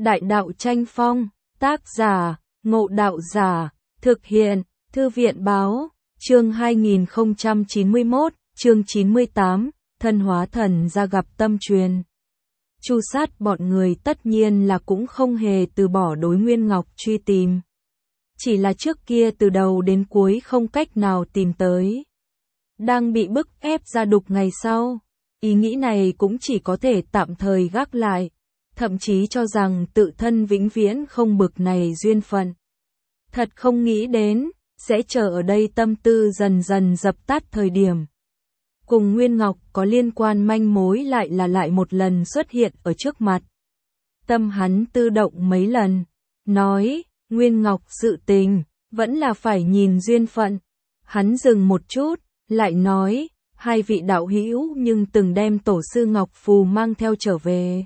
Đại đạo tranh phong, tác giả, Ngộ Đạo Giả, thực hiện, Thư viện báo, chương 2091, chương 98, thân hóa thần ra gặp tâm truyền. Chu Sát bọn người tất nhiên là cũng không hề từ bỏ đối Nguyên Ngọc truy tìm. Chỉ là trước kia từ đầu đến cuối không cách nào tìm tới. Đang bị bức ép ra đục ngày sau, ý nghĩ này cũng chỉ có thể tạm thời gác lại, thậm chí cho rằng tự thân vĩnh viễn không bực này duyên phận. Thật không nghĩ đến, sẽ chờ ở đây tâm tư dần dần dập tắt thời điểm. Cùng Nguyên Ngọc có liên quan manh mối lại một lần xuất hiện ở trước mặt. Tâm hắn tư động mấy lần, nói, Nguyên Ngọc sự tình, vẫn là phải nhìn duyên phận. Hắn dừng một chút, lại nói, hai vị đạo hữu nhưng từng đem tổ sư Ngọc Phù mang theo trở về.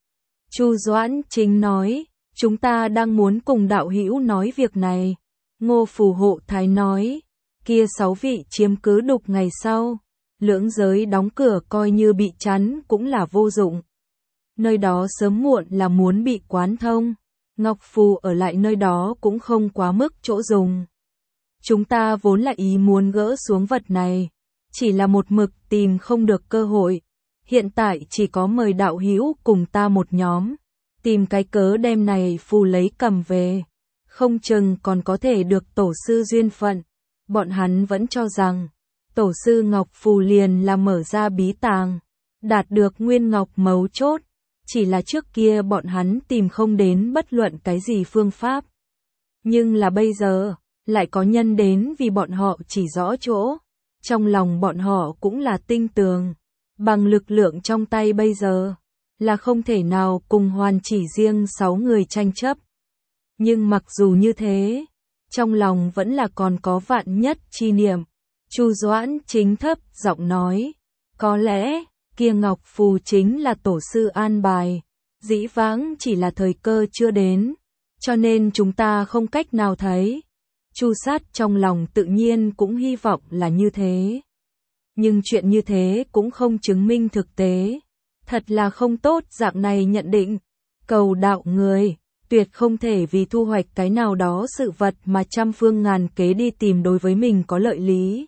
Chu Doãn Chính nói, chúng ta đang muốn cùng đạo hữu nói việc này. Ngô Phù Hộ Thái nói, kia 6 vị chiếm cứ đục ngày sau, lưỡng giới đóng cửa coi như bị chắn cũng là vô dụng. Nơi đó sớm muộn là muốn bị quán thông, Ngọc Phù ở lại nơi đó cũng không quá mức chỗ dùng. Chúng ta vốn là ý muốn gỡ xuống vật này, chỉ là một mực tìm không được cơ hội. Hiện tại chỉ có mời đạo hữu cùng ta một nhóm, tìm cái cớ đem này phù lấy cầm về, không chừng còn có thể được tổ sư duyên phận. Bọn hắn vẫn cho rằng, tổ sư Ngọc Phù liền là mở ra bí tàng, đạt được Nguyên Ngọc mấu chốt, chỉ là trước kia bọn hắn tìm không đến bất luận cái gì phương pháp. Nhưng là bây giờ, lại có nhân đến vì bọn họ chỉ rõ chỗ, trong lòng bọn họ cũng là tinh tường. Bằng lực lượng trong tay bây giờ, là không thể nào cùng hoàn chỉ riêng 6 người tranh chấp. Nhưng mặc dù như thế, trong lòng vẫn là còn có vạn nhất chi niệm. Chu Doãn Chính thấp giọng nói, có lẽ, kia Ngọc Phù chính là tổ sư an bài, dĩ vãng chỉ là thời cơ chưa đến, cho nên chúng ta không cách nào thấy. Chu Sát trong lòng tự nhiên cũng hy vọng là như thế. Nhưng chuyện như thế cũng không chứng minh thực tế. Thật là không tốt dạng này nhận định. Cầu đạo người, tuyệt không thể vì thu hoạch cái nào đó sự vật mà trăm phương ngàn kế đi tìm đối với mình có lợi lý.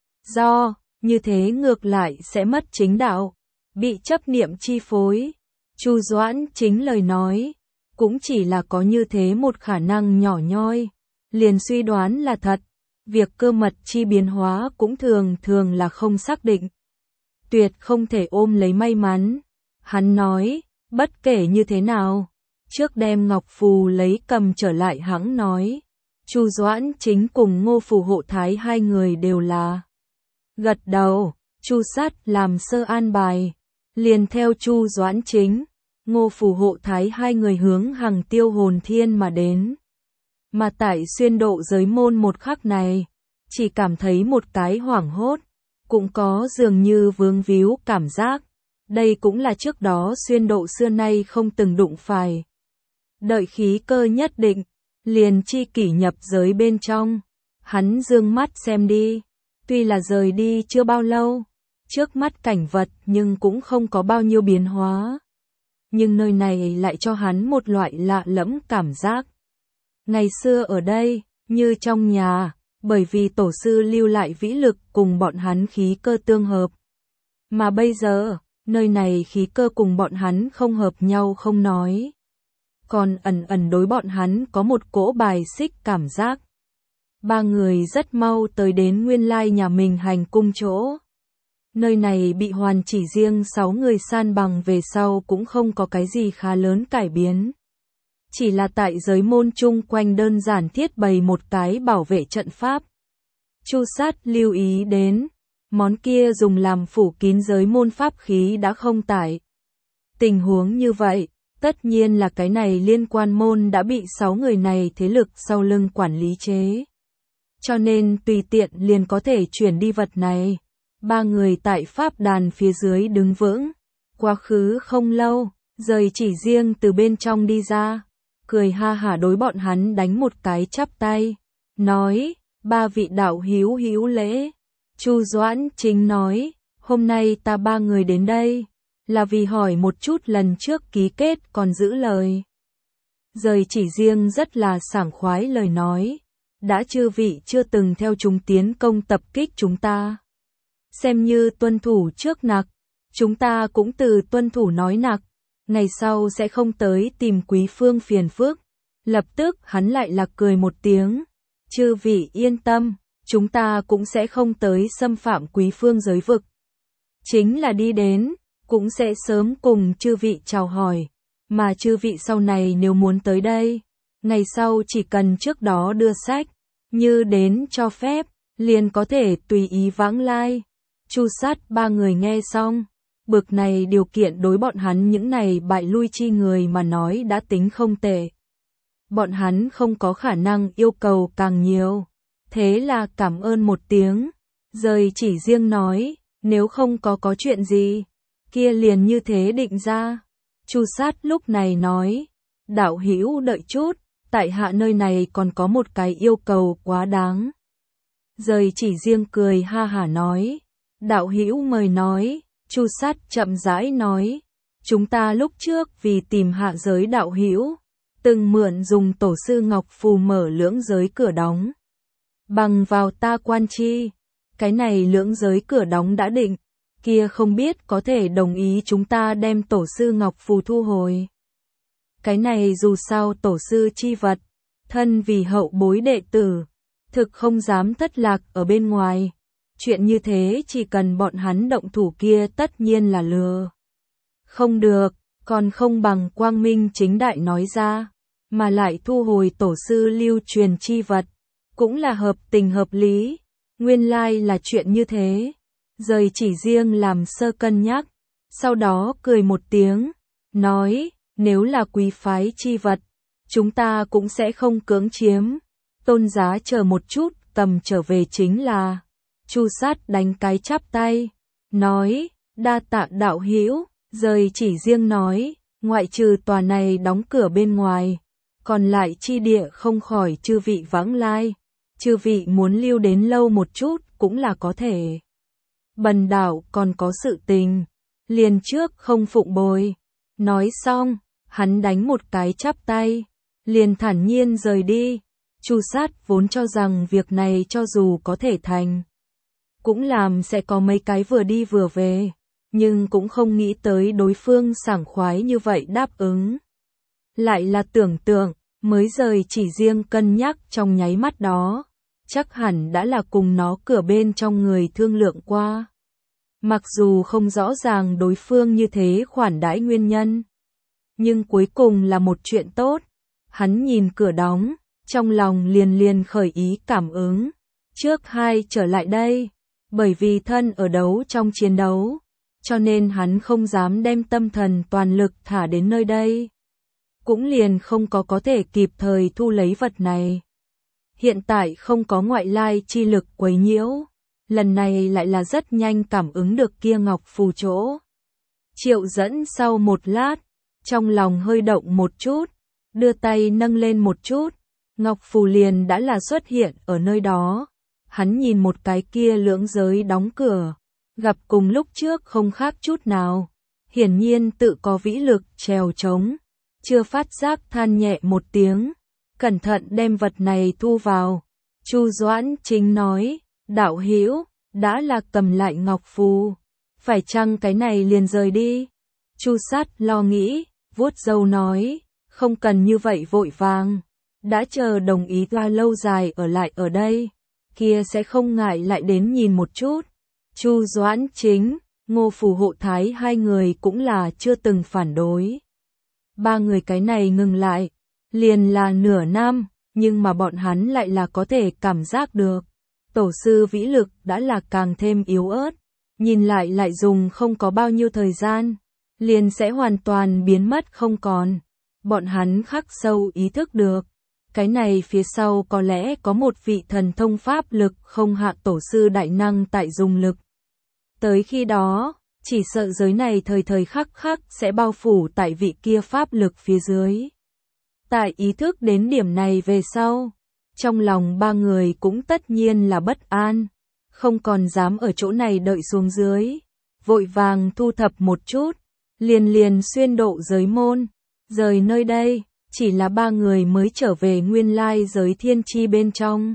Do, như thế ngược lại sẽ mất chính đạo, bị chấp niệm chi phối. Chu Doãn Chính lời nói, cũng chỉ là có như thế một khả năng nhỏ nhoi, liền suy đoán là thật. Việc cơ mật chi biến hóa cũng thường là không xác định. Tuyệt không thể ôm lấy may mắn. Hắn nói, bất kể như thế nào, trước đem Ngọc Phù lấy cầm trở lại hãng nói. Chu Doãn Chính cùng Ngô Phù Hộ Thái hai người đều là gật đầu. Chu Sát làm sơ an bài, liền theo Chu Doãn Chính, Ngô Phù Hộ Thái hai người hướng Hằng Tiêu Hồn Thiên mà đến. Mà tại xuyên độ giới môn một khắc này, chỉ cảm thấy một cái hoảng hốt, cũng có dường như vướng víu cảm giác. Đây cũng là trước đó xuyên độ xưa nay không từng đụng phải. Đợi khí cơ nhất định, liền chi kỷ nhập giới bên trong. Hắn dương mắt xem đi, tuy là rời đi chưa bao lâu, trước mắt cảnh vật nhưng cũng không có bao nhiêu biến hóa. Nhưng nơi này lại cho hắn một loại lạ lẫm cảm giác. Ngày xưa ở đây, như trong nhà, bởi vì tổ sư lưu lại vĩ lực cùng bọn hắn khí cơ tương hợp. Mà bây giờ, nơi này khí cơ cùng bọn hắn không hợp nhau không nói. Còn ẩn đối bọn hắn có một cỗ bài xích cảm giác. Ba người rất mau tới đến nguyên lai nhà mình hành cung chỗ. Nơi này bị hoàn chỉ riêng 6 người san bằng về sau cũng không có cái gì khá lớn cải biến. Chỉ là tại giới môn chung quanh đơn giản thiết bày một cái bảo vệ trận pháp. Chu Sát lưu ý đến, món kia dùng làm phủ kín giới môn pháp khí đã không tải. Tình huống như vậy, tất nhiên là cái này liên quan môn đã bị 6 người này thế lực sau lưng quản lý chế. Cho nên tùy tiện liền có thể chuyển đi vật này. Ba người tại pháp đàn phía dưới đứng vững. Quá khứ không lâu, rời chỉ riêng từ bên trong đi ra. Cười ha hả đối bọn hắn đánh một cái chắp tay, nói, ba vị đạo hữu lễ. Chu Doãn Chính nói, hôm nay ta ba người đến đây, là vì hỏi một chút lần trước ký kết còn giữ lời. Rời chỉ riêng rất là sảng khoái lời nói. Đã chư vị chưa từng theo chúng tiến công tập kích chúng ta. Xem như tuân thủ trước nặc, chúng ta cũng từ tuân thủ nói nặc, ngày sau sẽ không tới tìm quý phương phiền phức. Lập tức hắn lại là cười một tiếng, chư vị yên tâm, chúng ta cũng sẽ không tới xâm phạm quý phương giới vực. Chính là đi đến, cũng sẽ sớm cùng chư vị chào hỏi, mà chư vị sau này nếu muốn tới đây, ngày sau chỉ cần trước đó đưa sách, như đến cho phép, liền có thể tùy ý vãng lai. Chu Sát ba người nghe xong, bực này điều kiện đối bọn hắn những này bại lui chi người mà nói đã tính không tệ. Bọn hắn không có khả năng yêu cầu càng nhiều, thế là cảm ơn một tiếng, rời chỉ riêng nói, nếu không có chuyện gì, kia liền như thế định ra. Chu Sát lúc này nói, đạo hữu đợi chút, tại hạ nơi này còn có một cái yêu cầu quá đáng. Rời chỉ riêng cười ha hả nói, đạo hữu mời nói. Chu Sát chậm rãi nói, chúng ta lúc trước vì tìm hạ giới đạo hữu, từng mượn dùng tổ sư Ngọc Phù mở lưỡng giới cửa đóng. Bằng vào ta quan chi, cái này lưỡng giới cửa đóng đã định, kia không biết có thể đồng ý chúng ta đem tổ sư Ngọc Phù thu hồi. Cái này dù sao tổ sư chi vật, thân vì hậu bối đệ tử, thực không dám thất lạc ở bên ngoài. Chuyện như thế chỉ cần bọn hắn động thủ kia tất nhiên là lừa. Không được, còn không bằng quang minh chính đại nói ra, mà lại thu hồi tổ sư lưu truyền chi vật, cũng là hợp tình hợp lý. Nguyên lai là chuyện như thế. Rời chỉ riêng làm sơ cân nhắc, sau đó cười một tiếng, nói, nếu là quý phái chi vật, chúng ta cũng sẽ không cưỡng chiếm, tôn giá chờ một chút cầm trở về chính là. Chu Sát đánh cái chắp tay, nói, đa tạ đạo hữu. Rời chỉ riêng nói, ngoại trừ tòa này đóng cửa bên ngoài, còn lại chi địa không khỏi chư vị vãng lai, chư vị muốn lưu đến lâu một chút cũng là có thể. Bần đạo còn có sự tình, liền trước không phụng bồi. Nói xong, hắn đánh một cái chắp tay, liền thản nhiên rời đi. Chu Sát vốn cho rằng việc này cho dù có thể thành, cũng làm sẽ có mấy cái vừa đi vừa về, nhưng cũng không nghĩ tới đối phương sảng khoái như vậy đáp ứng. Lại là tưởng tượng, mới rời chỉ riêng cân nhắc trong nháy mắt đó, chắc hẳn đã là cùng nó cửa bên trong người thương lượng qua. Mặc dù không rõ ràng đối phương như thế khoản đãi nguyên nhân, nhưng cuối cùng là một chuyện tốt. Hắn nhìn cửa đóng, trong lòng liền khởi ý cảm ứng. Trước hai trở lại đây, bởi vì thân ở đấu trong chiến đấu, cho nên hắn không dám đem tâm thần toàn lực thả đến nơi đây. Cũng liền không có thể kịp thời thu lấy vật này. Hiện tại không có ngoại lai chi lực quấy nhiễu, lần này lại là rất nhanh cảm ứng được kia Ngọc Phù chỗ. Triệu Dẫn sau một lát, trong lòng hơi động một chút, đưa tay nâng lên một chút, Ngọc Phù liền đã là xuất hiện ở nơi đó. Hắn nhìn một cái kia lưỡng giới đóng cửa, gặp cùng lúc trước không khác chút nào, hiển nhiên tự có vĩ lực trèo trống, chưa phát giác than nhẹ một tiếng, cẩn thận đem vật này thu vào. Chu Doãn Chính nói, đạo hữu đã là cầm lại Ngọc Phù, phải chăng cái này liền rời đi? Chu Sát lo nghĩ, vuốt râu nói, không cần như vậy vội vàng, đã chờ đồng ý ta lâu dài ở lại ở đây, kia sẽ không ngại lại đến nhìn một chút. Chu Doãn Chính, Ngô Phù Hộ Thái hai người cũng là chưa từng phản đối. Ba người cái này ngừng lại, liền là nửa năm, nhưng mà bọn hắn lại là có thể cảm giác được. Tổ sư vĩ lực đã là càng thêm yếu ớt, nhìn lại dùng không có bao nhiêu thời gian, liền sẽ hoàn toàn biến mất không còn. Bọn hắn khắc sâu ý thức được, cái này phía sau có lẽ có một vị thần thông pháp lực không hạ tổ sư đại năng tại dùng lực. Tới khi đó, chỉ sợ giới này thời khắc sẽ bao phủ tại vị kia pháp lực phía dưới. Tại ý thức đến điểm này về sau, trong lòng ba người cũng tất nhiên là bất an, không còn dám ở chỗ này đợi xuống dưới, vội vàng thu thập một chút, liền xuyên độ giới môn, rời nơi đây. chỉ là ba người mới trở về nguyên lai giới thiên chi bên trong.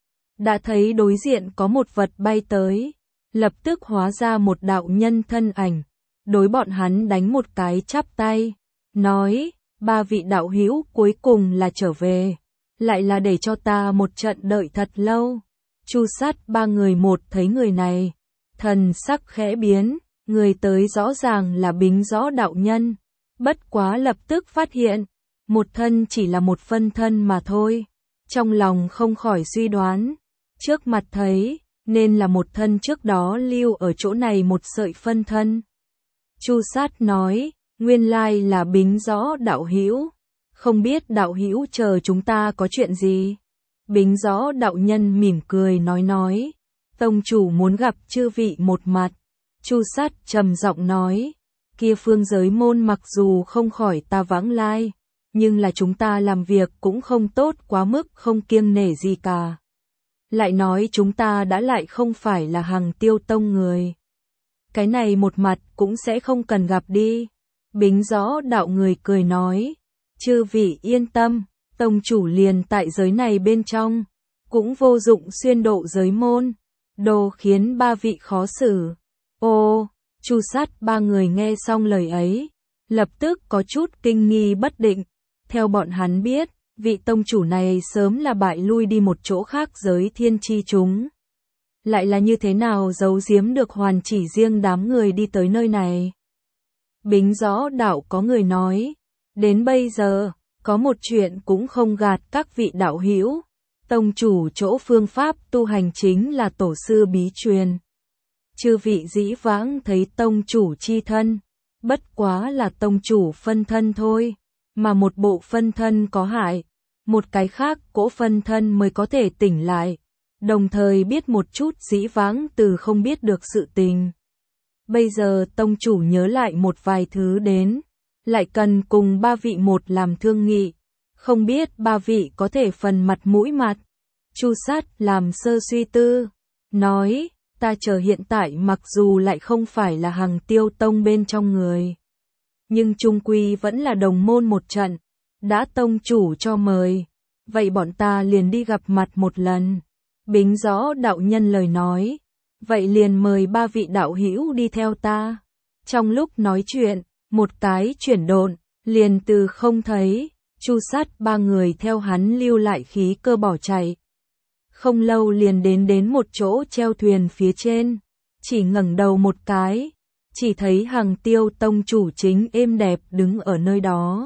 Đã thấy đối diện có một vật bay tới, lập tức hóa ra một đạo nhân thân ảnh, đối bọn hắn đánh một cái chắp tay, nói, ba vị đạo hữu cuối cùng là trở về, lại là để cho ta một trận đợi thật lâu. Chu Sát ba người một thấy người này, thần sắc khẽ biến, người tới rõ ràng là Bính Rõ đạo nhân, bất quá lập tức phát hiện, một thân chỉ là một phân thân mà thôi, trong lòng không khỏi suy đoán, trước mặt thấy, nên là một thân trước đó lưu ở chỗ này một sợi phân thân. Chu Sát nói, nguyên lai là Bính Rõ đạo hữu, không biết đạo hữu chờ chúng ta có chuyện gì. Bính Rõ đạo nhân mỉm cười nói, tông chủ muốn gặp chư vị một mặt. Chu Sát trầm giọng nói, kia phương giới môn mặc dù không khỏi ta vãng lai, nhưng là chúng ta làm việc cũng không tốt quá mức không kiêng nể gì cả. Lại nói chúng ta đã lại không phải là Hằng Tiêu Tông người. Cái này một mặt cũng sẽ không cần gặp đi. Bính Rõ đạo người cười nói, chư vị yên tâm, tông chủ liền tại giới này bên trong, cũng vô dụng xuyên độ giới môn, đồ khiến ba vị khó xử. Ô, Chu Sát ba người nghe xong lời ấy, lập tức có chút kinh nghi bất định, theo bọn hắn biết, vị tông chủ này sớm là bại lui đi một chỗ khác giới thiên chi chúng. Lại là như thế nào giấu giếm được hoàn chỉ riêng đám người đi tới nơi này. Bính Rõ đạo có người nói, đến bây giờ, có một chuyện cũng không gạt các vị đạo hữu, tông chủ chỗ phương pháp tu hành chính là tổ sư bí truyền. Chư vị dĩ vãng thấy tông chủ chi thân, bất quá là tông chủ phân thân thôi, mà một bộ phân thân có hại, một cái khác cỗ phân thân mới có thể tỉnh lại, đồng thời biết một chút dĩ vãng từ không biết được sự tình. Bây giờ tông chủ nhớ lại một vài thứ đến, lại cần cùng ba vị một làm thương nghị, không biết ba vị có thể phần mặt mũi mặt. Chu Sát làm sơ suy tư, nói, ta chờ hiện tại mặc dù lại không phải là Hằng Tiêu Tông bên trong người, nhưng chung quy vẫn là đồng môn một trận, đã tông chủ cho mời, vậy bọn ta liền đi gặp mặt một lần. Bính Rõ đạo nhân lời nói, vậy liền mời ba vị đạo hữu đi theo ta. Trong lúc nói chuyện, một cái chuyển độn, liền từ không thấy, Chu Sát ba người theo hắn lưu lại khí cơ bỏ chạy. Không lâu liền đến một chỗ treo thuyền phía trên, chỉ ngẩng đầu một cái, chỉ thấy Hằng Tiêu Tông chủ chính êm đẹp đứng ở nơi đó.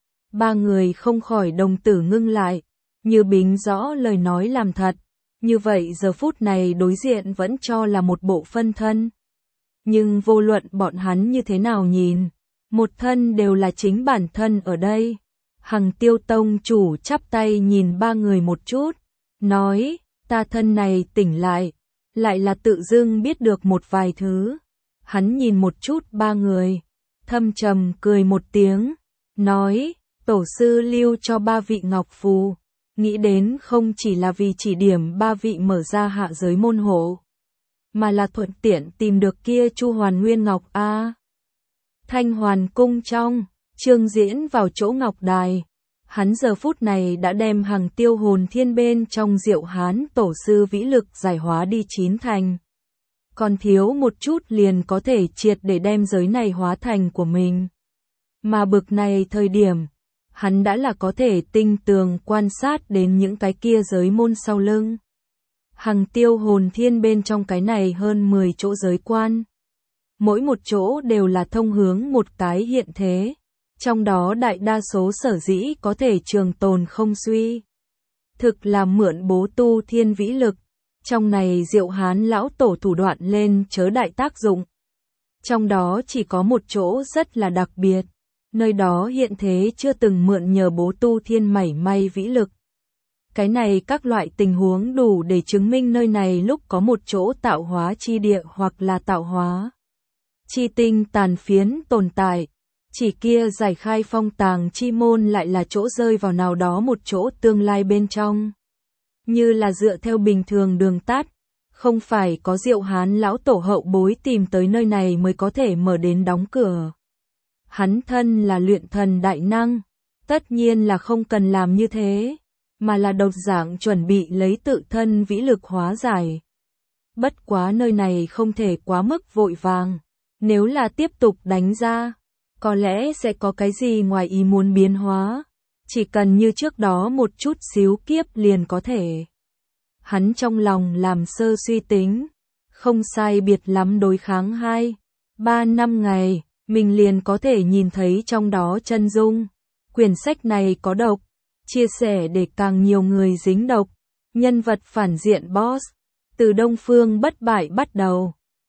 Ba người không khỏi đồng tử ngưng lại, như Bính Rõ lời nói làm thật, như vậy giờ phút này đối diện vẫn cho là một bộ phân thân. Nhưng vô luận bọn hắn như thế nào nhìn, một thân đều là chính bản thân ở đây. Hằng Tiêu Tông chủ chắp tay nhìn ba người một chút, nói, ta thân này tỉnh lại là tự dưng biết được một vài thứ. Hắn nhìn một chút ba người, thâm trầm cười một tiếng, nói, tổ sư lưu cho ba vị ngọc phù, nghĩ đến không chỉ là vì chỉ điểm ba vị mở ra hạ giới môn hộ, mà là thuận tiện tìm được kia Chu Hoàn Nguyên Ngọc a. Thanh Hoàn cung trong, Trương Diễn vào chỗ ngọc đài, hắn giờ phút này đã đem Hằng Tiêu hồn thiên bên trong Diệu Hán tổ sư vĩ lực giải hóa đi 9 thành. Còn thiếu một chút liền có thể triệt để đem giới này hóa thành của mình. Mà bực này thời điểm, hắn đã là có thể tinh tường quan sát đến những cái kia giới môn sau lưng. Hằng Tiêu hồn thiên bên trong cái này hơn 10 chỗ giới quan. Mỗi một chỗ đều là thông hướng một cái hiện thế. Trong đó đại đa số sở dĩ có thể trường tồn không suy. Thực là mượn bố tu thiên vĩ lực. Trong này Diệu Hán lão tổ thủ đoạn lên chớ đại tác dụng. Trong đó chỉ có một chỗ rất là đặc biệt. Nơi đó hiện thế chưa từng mượn nhờ bố tu thiên mảy may vĩ lực. Cái này các loại tình huống đủ để chứng minh nơi này lúc có một chỗ tạo hóa chi địa hoặc là tạo hóa chi tinh tàn phiến tồn tại. Chỉ kia giải khai phong tàng chi môn lại là chỗ rơi vào nào đó một chỗ tương lai bên trong. Như là dựa theo bình thường đường tắt, không phải có Diệu Hán lão tổ hậu bối tìm tới nơi này mới có thể mở đến đóng cửa. Hắn thân là luyện thần đại năng, Tất nhiên là không cần làm như thế, mà là độc dạng chuẩn bị lấy tự thân vĩ lực hóa giải. Bất quá nơi này không thể quá mức vội vàng, nếu là tiếp tục đánh ra, có lẽ sẽ có cái gì ngoài ý muốn biến hóa, chỉ cần như trước đó một chút xíu kiếp liền có thể. Hắn trong lòng làm sơ suy tính, không sai biệt lắm đối kháng 2-3 năm ngày, mình liền có thể nhìn thấy trong đó chân dung. Quyển sách này có độc, chia sẻ để càng nhiều người dính độc. Nhân vật phản diện boss, từ Đông Phương bất bại bắt đầu.